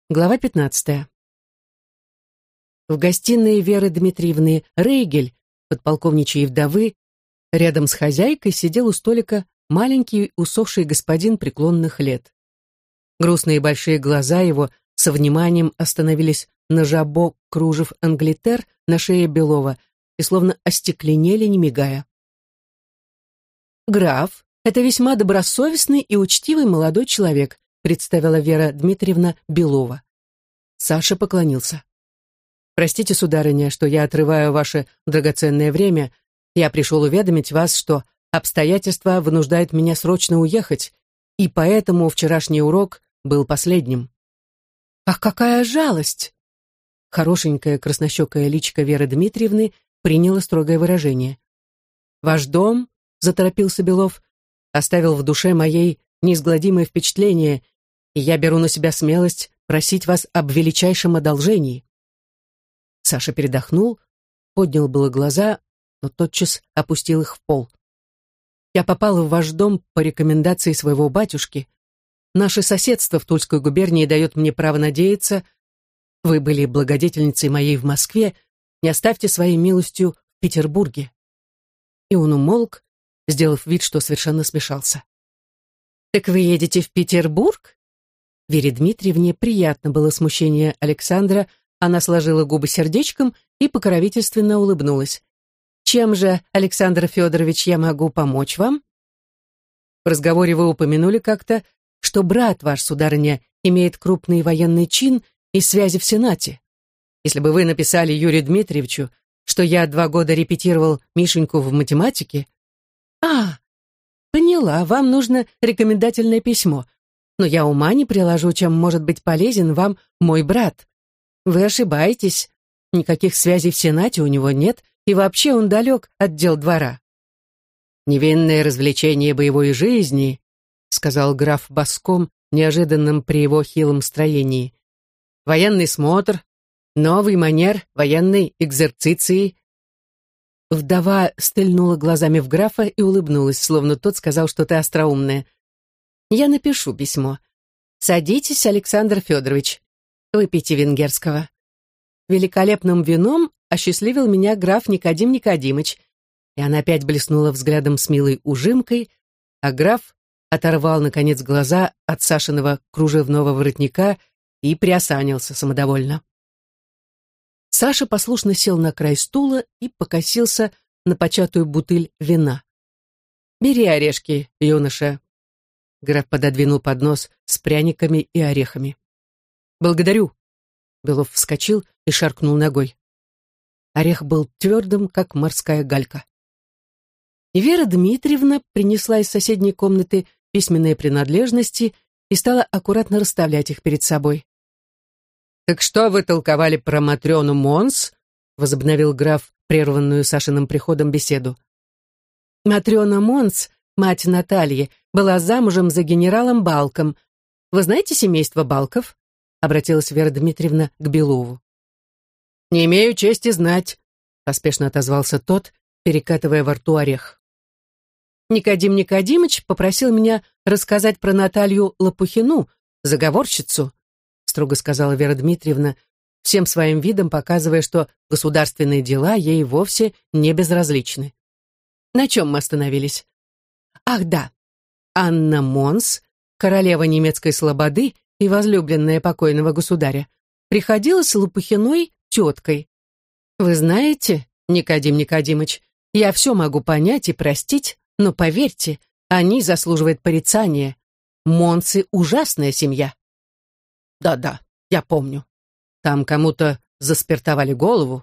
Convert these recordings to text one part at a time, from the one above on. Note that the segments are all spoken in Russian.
Глава 15. В гостиной Веры Дмитриевны Рейгель, подполковничьей вдовы, рядом с хозяйкой сидел у столика маленький усохший господин преклонных лет. Грустные большие глаза его со вниманием остановились на жабо кружев англитер на шее Белова и словно остекленели, не мигая. «Граф, это весьма добросовестный и учтивый молодой человек», представила Вера Дмитриевна Белова. Саша поклонился. «Простите, сударыня, что я отрываю ваше драгоценное время. Я пришел уведомить вас, что обстоятельства вынуждают меня срочно уехать, и поэтому вчерашний урок был последним». «Ах, какая жалость!» Хорошенькое краснощекое личико Веры Дмитриевны приняло строгое выражение. «Ваш дом, — заторопился Белов, — оставил в душе моей неизгладимое впечатление, и я беру на себя смелость просить вас об величайшем одолжении». Саша передохнул, поднял было глаза, но тотчас опустил их в пол. «Я попал в ваш дом по рекомендации своего батюшки. Наше соседство в Тульской губернии дает мне право надеяться. Вы были благодетельницей моей в Москве, не оставьте своей милостью в Петербурге». И он умолк, сделав вид, что совершенно смешался. «Так вы едете в Петербург?» Вере Дмитриевне приятно было смущение Александра, она сложила губы сердечком и покровительственно улыбнулась. «Чем же, Александр Федорович, я могу помочь вам?» «В разговоре вы упомянули как-то, что брат ваш, сударыня, имеет крупный военный чин и связи в Сенате. Если бы вы написали Юрию Дмитриевичу, что я 2 года репетировал Мишеньку в математике...» «А, поняла, вам нужно рекомендательное письмо. Но я ума не приложу, чем может быть полезен вам мой брат. Вы ошибаетесь. Никаких связей в Сенате у него нет, и вообще он далек от дел двора». «Невинное развлечение боевой жизни», — сказал граф боском, неожиданным при его хилом строении. «Военный смотр, новый манер военной экзерциции». Вдова стрельнула глазами в графа и улыбнулась, словно тот сказал что-то остроумное. «Я напишу письмо. Садитесь, Александр Федорович. Выпейте венгерского». Великолепным вином осчастливил меня граф Никодим Никодимыч, и она опять блеснула взглядом с милой ужимкой, а граф оторвал, наконец, глаза от Сашиного кружевного воротника и приосанился самодовольно. Саша послушно сел на край стула и покосился на початую бутыль вина. «Бери орешки, юноша». Граф пододвинул поднос с пряниками и орехами. «Благодарю». Белов вскочил и шаркнул ногой. Орех был твердым, как морская галька. И Вера Дмитриевна принесла из соседней комнаты письменные принадлежности и стала аккуратно расставлять их перед собой. «Так что вы толковали про Матрёну Монс?» — возобновил граф прерванную Сашиным приходом беседу. «Матрёна Монс, мать Натальи, была замужем за генералом Балком. Вы знаете семейство Балков?» — обратилась Вера Дмитриевна к Белову. «Не имею чести знать», — поспешно отозвался тот, перекатывая во рту орех. «Никодим Никодимыч попросил меня рассказать про Наталью Лопухину, заговорщицу», — строго сказала Вера Дмитриевна, всем своим видом показывая, что государственные дела ей вовсе не безразличны. «На чем мы остановились?» «Ах, да, Анна Монс, королева немецкой слободы и возлюбленная покойного государя, приходилась Лопухиной теткой. Вы знаете, Никодим Никодимыч, я все могу понять и простить, но поверьте, они заслуживают порицания. Монсы — ужасная семья». «Да-да, я помню. Там кому-то заспиртовали голову».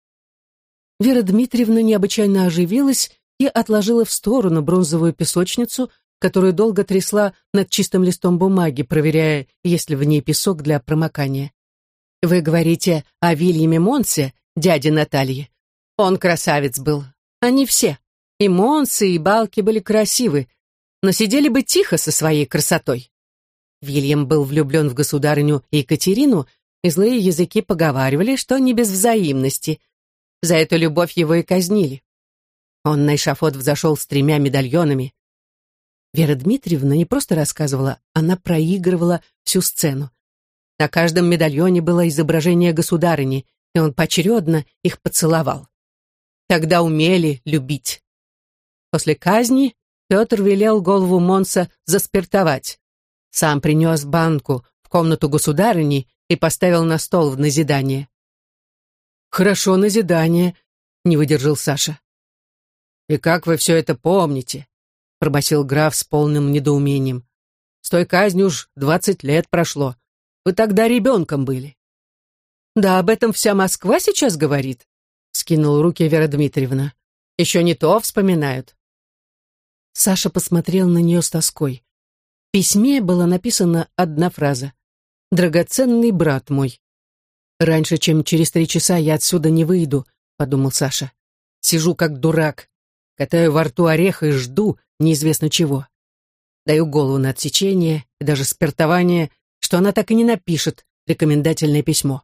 Вера Дмитриевна необычайно оживилась и отложила в сторону бронзовую песочницу, которую долго трясла над чистым листом бумаги, проверяя, есть ли в ней песок для промокания. «Вы говорите о Вильяме Монсе, дяде Натальи. Он красавец был. Они все, и Монсы, и Балки, были красивы, но сидели бы тихо со своей красотой. Вильям был влюблен в государыню Екатерину, и злые языки поговаривали, что не без взаимности. За эту любовь его и казнили. Он на эшафот взошел с 3 медальонами. Вера Дмитриевна не просто рассказывала, она проигрывала всю сцену. На каждом медальоне было изображение государыни, и он поочередно их поцеловал. Тогда умели любить. После казни Петр велел голову Монса заспиртовать. Сам принес банку в комнату государыни и поставил на стол в назидание. «Хорошо назидание», — не выдержал Саша. «И как вы все это помните?» — пробасил граф с полным недоумением. «С той казни уж 20 лет прошло. Вы тогда ребенком были». «Да об этом вся Москва сейчас говорит», — скинула руки Вера Дмитриевна. «Еще не то вспоминают». Саша посмотрел на нее с тоской. В письме была написана одна фраза: «Драгоценный брат мой». «Раньше, чем через 3 часа я отсюда не выйду», — подумал Саша. «Сижу как дурак, катаю во рту орех и жду неизвестно чего. Даю голову на отсечение и даже спиртование, что она так и не напишет рекомендательное письмо».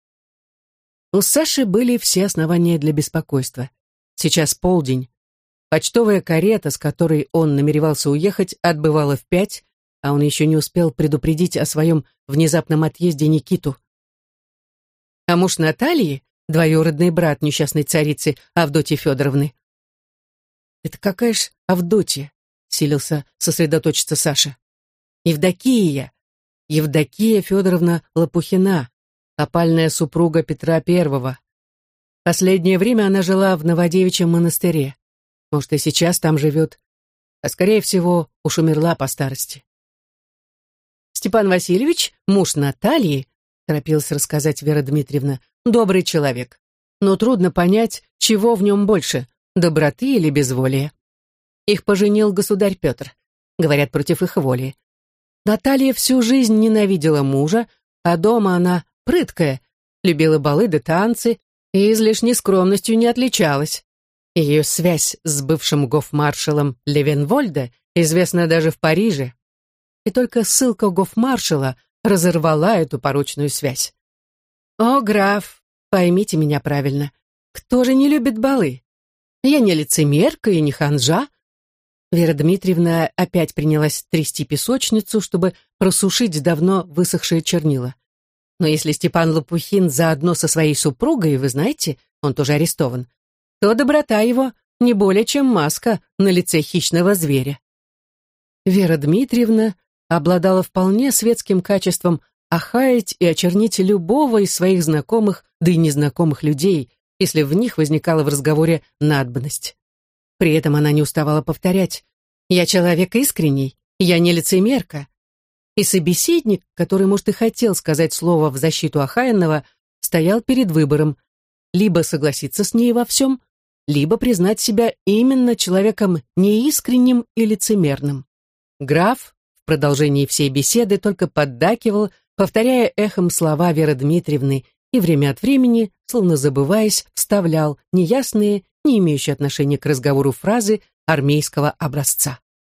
У Саши были все основания для беспокойства. Сейчас полдень. Почтовая карета, с которой он намеревался уехать, отбывала в 5, а он еще не успел предупредить о своем внезапном отъезде Никиту. А муж Натальи, двоюродный брат несчастной царицы Авдотьи Федоровны. «Это какая ж Авдотья?» — силился сосредоточиться Саша. «Евдокия Федоровна Лопухина, опальная супруга Петра I. Последнее время она жила в Новодевичьем монастыре. Может, и сейчас там живет, а, скорее всего, уж умерла по старости». «Степан Васильевич, муж Натальи, — торопилась рассказать Вера Дмитриевна, — добрый человек, но трудно понять, чего в нем больше — доброты или безволия. Их поженил государь Петр, говорят, против их воли. Наталья всю жизнь ненавидела мужа, а дома она прыткая, любила балы да танцы и излишней скромностью не отличалась. Ее связь с бывшим гофмаршалом Левенвольде известна даже в Париже. И только ссылка гофмаршала разорвала эту порочную связь. О, граф, поймите меня правильно, кто же не любит балы? Я не лицемерка и не ханжа. Вера Дмитриевна опять принялась трясти песочницу, чтобы просушить давно высохшие чернила. Но если Степан Лопухин заодно со своей супругой, вы знаете, он тоже арестован, то доброта его не более чем маска на лице хищного зверя. Вера Дмитриевна обладала вполне светским качеством охаять и очернить любого из своих знакомых, да и незнакомых людей, если в них возникала в разговоре надобность. При этом она не уставала повторять: «Я человек искренний, я не лицемерка». И собеседник, который, может, и хотел сказать слово в защиту охаянного, стоял перед выбором: либо согласиться с ней во всем, либо признать себя именно человеком неискренним и лицемерным. Граф в продолжении всей беседы только поддакивал, повторяя эхом слова Веры Дмитриевны, и время от времени, словно забываясь, вставлял неясные, не имеющие отношения к разговору фразы армейского образца.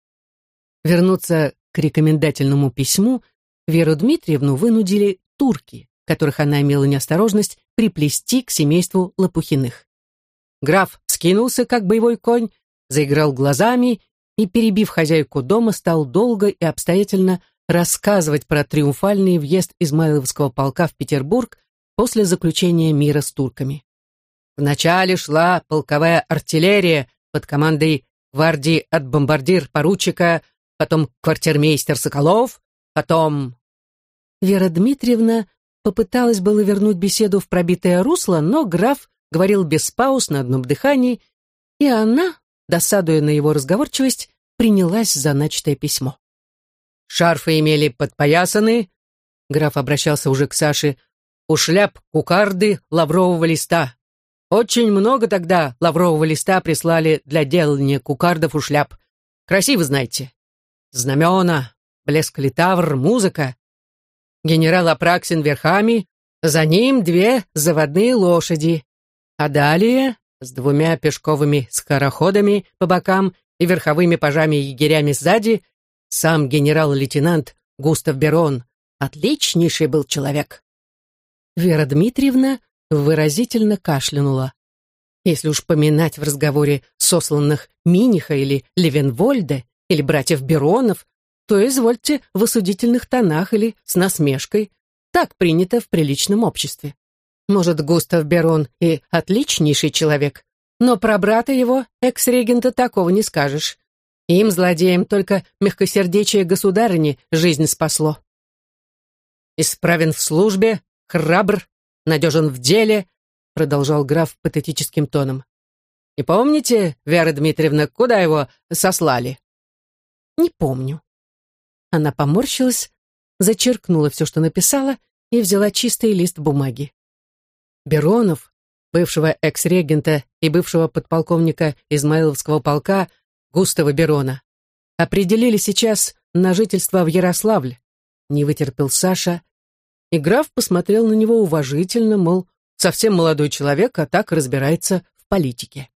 Вернуться к рекомендательному письму Веру Дмитриевну вынудили турки, которых она имела неосторожность приплести к семейству Лопухиных. Граф вскинулся, как боевой конь, заиграл глазами и, перебив хозяйку дома, стал долго и обстоятельно рассказывать про триумфальный въезд Измайловского полка в Петербург после заключения мира с турками. Вначале шла полковая артиллерия под командой гвардии от бомбардир-поручика, потом квартирмейстер Соколов, потом... Вера Дмитриевна попыталась было вернуть беседу в пробитое русло, но граф говорил без пауз на одном дыхании, и она, досадуя на его разговорчивость, принялась за начатое письмо. Шарфы имели подпоясаны, граф обращался уже к Саше, у шляп кукарды лаврового листа. Очень много тогда лаврового листа прислали для делания кукардов у шляп. Красиво, знаете. Знамена, блеск литавр, музыка. Генерал Апраксин верхами, за ним 2 заводные лошади, а далее с 2 пешковыми скороходами по бокам и верховыми пажами-егерями сзади сам генерал-лейтенант Густав Берон. Отличнейший был человек. Вера Дмитриевна выразительно кашлянула. Если уж поминать в разговоре сосланных Миниха или Левенвольде, или братьев Беронов, то извольте в осудительных тонах или с насмешкой. Так принято в приличном обществе. Может, Густав Берон и отличнейший человек, но про брата его, экс-регента, такого не скажешь. Им, злодеям, только мягкосердечие государыни жизнь спасло. «Исправен в службе, храбр, надежен в деле», продолжал граф патетическим тоном. «Не помните, Вера Дмитриевна, куда его сослали?» «Не помню». Она поморщилась, зачеркнула все, что написала, и взяла чистый лист бумаги. Беронов, бывшего экс-регента и бывшего подполковника Измайловского полка Густава Берона, определили сейчас на жительство в Ярославль. Не вытерпел Саша, и граф посмотрел на него уважительно, мол, совсем молодой человек, а так разбирается в политике.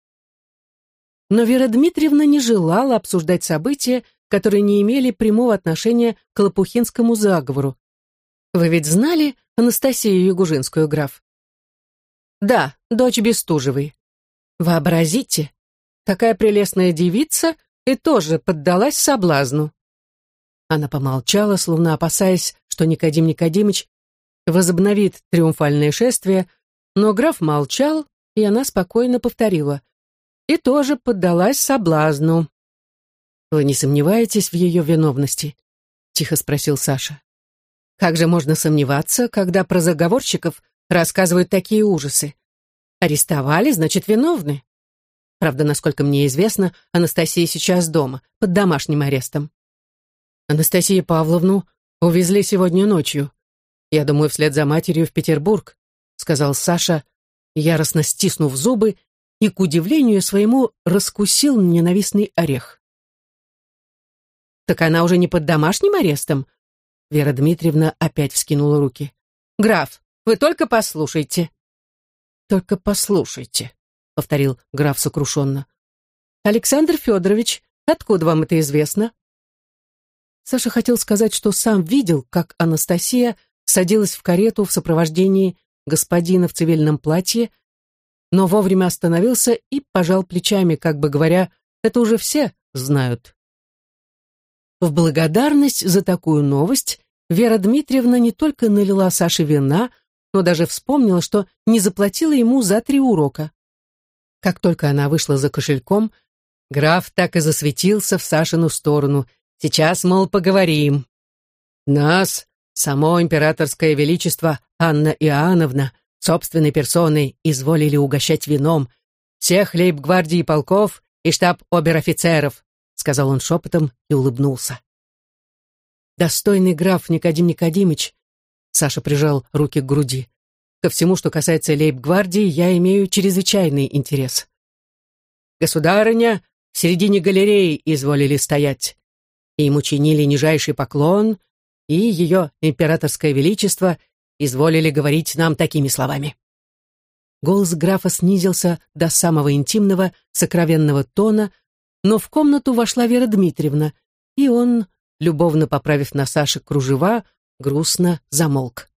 Но Вера Дмитриевна не желала обсуждать события, которые не имели прямого отношения к Лопухинскому заговору. Вы ведь знали Анастасию Ягужинскую, граф? Да, дочь Бестужевой. Вообразите, такая прелестная девица и тоже поддалась соблазну. Она помолчала, словно опасаясь, что Никодим Никодимыч возобновит триумфальное шествие, но граф молчал, и она спокойно повторила. И тоже поддалась соблазну. «Вы не сомневаетесь в ее виновности?» — тихо спросил Саша. «Как же можно сомневаться, когда про заговорщиков рассказывают такие ужасы? Арестовали, значит, виновны. Правда, насколько мне известно, Анастасия сейчас дома, под домашним арестом. Анастасию Павловну увезли сегодня ночью. Я думаю, вслед за матерью в Петербург», — сказал Саша, яростно стиснув зубы, и, к удивлению своему, раскусил ненавистный орех. «Так она уже не под домашним арестом?» Вера Дмитриевна опять вскинула руки. «Граф, вы только послушайте». «Только послушайте», — повторил граф сокрушенно. «Александр Федорович, откуда вам это известно?» Саша хотел сказать, что сам видел, как Анастасия садилась в карету в сопровождении господина в цивильном платье, но вовремя остановился и пожал плечами, как бы говоря, это уже все знают. В благодарность за такую новость Вера Дмитриевна не только налила Саше вина, но даже вспомнила, что не заплатила ему за 3 урока. Как только она вышла за кошельком, граф так и засветился в Сашину сторону. «Сейчас, мол, поговорим. Нас, само императорское величество Анна Иоанновна, собственной персоной изволили угощать вином всех лейб-гвардии полков и штаб обер-офицеров», сказал он шепотом и улыбнулся. «Достойный граф Никодим Никодимыч», Саша прижал руки к груди, «ко всему, что касается лейб-гвардии, я имею чрезвычайный интерес. Государыня в середине галереи изволили стоять, и им учинили нижайший поклон, и ее императорское величество изволили говорить нам такими словами». Голос графа снизился до самого интимного, сокровенного тона, но в комнату вошла Вера Дмитриевна, и он, любовно поправив на Саше кружева, грустно замолк.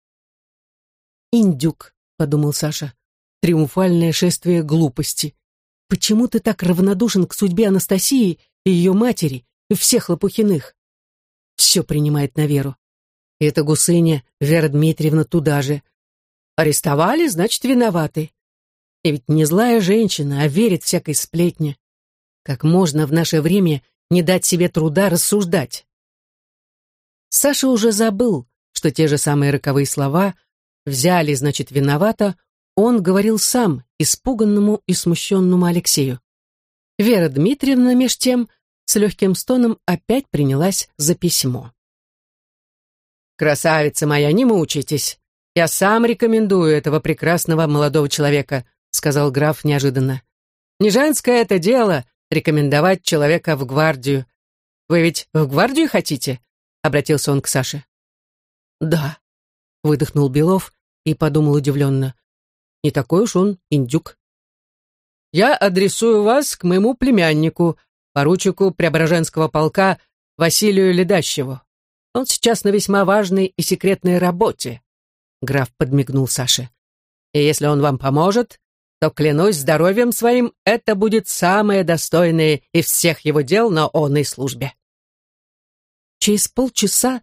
«Индюк», — подумал Саша, — «триумфальное шествие глупости. Почему ты так равнодушен к судьбе Анастасии и ее матери, и всех Лопухиных?» Все принимает на веру. И эта гусыня, Вера Дмитриевна, туда же. Арестовали, значит, виноваты. И ведь не злая женщина, а верит всякой сплетне. Как можно в наше время не дать себе труда рассуждать? Саша уже забыл, что те же самые роковые слова «взяли, значит, виновата» он говорил сам испуганному и смущенному Алексею. Вера Дмитриевна, меж тем, с легким стоном опять принялась за письмо. «Красавица моя, не мучайтесь. Я сам рекомендую этого прекрасного молодого человека», сказал граф неожиданно. «Не женское это дело рекомендовать человека в гвардию. Вы ведь в гвардию хотите?» Обратился он к Саше. «Да», — выдохнул Белов и подумал удивленно. «Не такой уж он индюк». «Я адресую вас к моему племяннику, поручику Преображенского полка Василию Ледащеву. Он сейчас на весьма важной и секретной работе», — граф подмигнул Саше. «И если он вам поможет, то, клянусь здоровьем своим, это будет самое достойное из всех его дел на онной службе». Через полчаса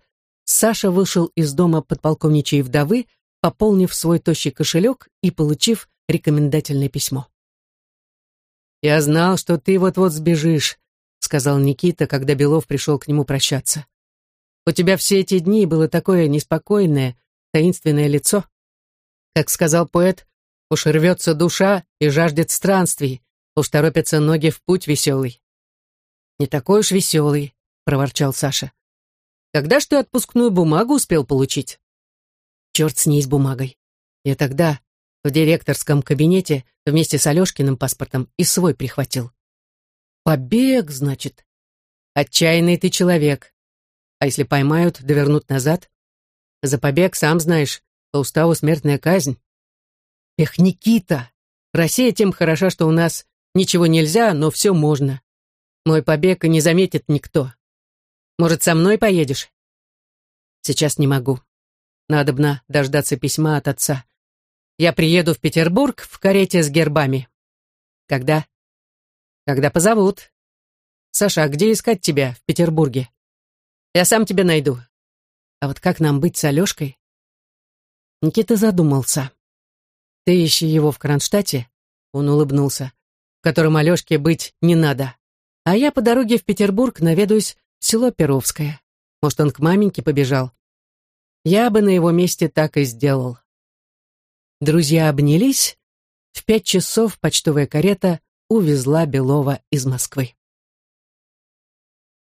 Саша вышел из дома подполковничьей вдовы, пополнив свой тощий кошелек и получив рекомендательное письмо. «Я знал, что ты вот-вот сбежишь», — сказал Никита, когда Белов пришел к нему прощаться. «У тебя все эти дни было такое неспокойное, таинственное лицо. Как сказал поэт, уж рвется душа и жаждет странствий, уж торопятся ноги в путь веселый». «Не такой уж веселый», — проворчал Саша. «Когда ж ты отпускную бумагу успел получить?» «Черт с ней, с бумагой. Я тогда в директорском кабинете вместе с Алешкиным паспортом и свой прихватил». «Побег, значит? Отчаянный ты человек. А если поймают, да вернут назад? За побег, сам знаешь, по уставу смертная казнь». «Эх, Никита, Россия тем хороша, что у нас ничего нельзя, но все можно. Мой побег и не заметит никто. Может, со мной поедешь?» «Сейчас не могу. Надобно дождаться письма от отца. Я приеду в Петербург в карете с гербами». «Когда?» «Когда позовут. Саша, а где искать тебя в Петербурге? Я сам тебя найду. А вот как нам быть с Алешкой?» Никита задумался. «Ты ищи его в Кронштадте», — он улыбнулся, «в котором Алешке быть не надо. А я по дороге в Петербург наведаюсь в село Перовское. Может, он к маменьке побежал. Я бы на его месте так и сделал». Друзья обнялись. В 5 часов почтовая карета увезла Белова из Москвы.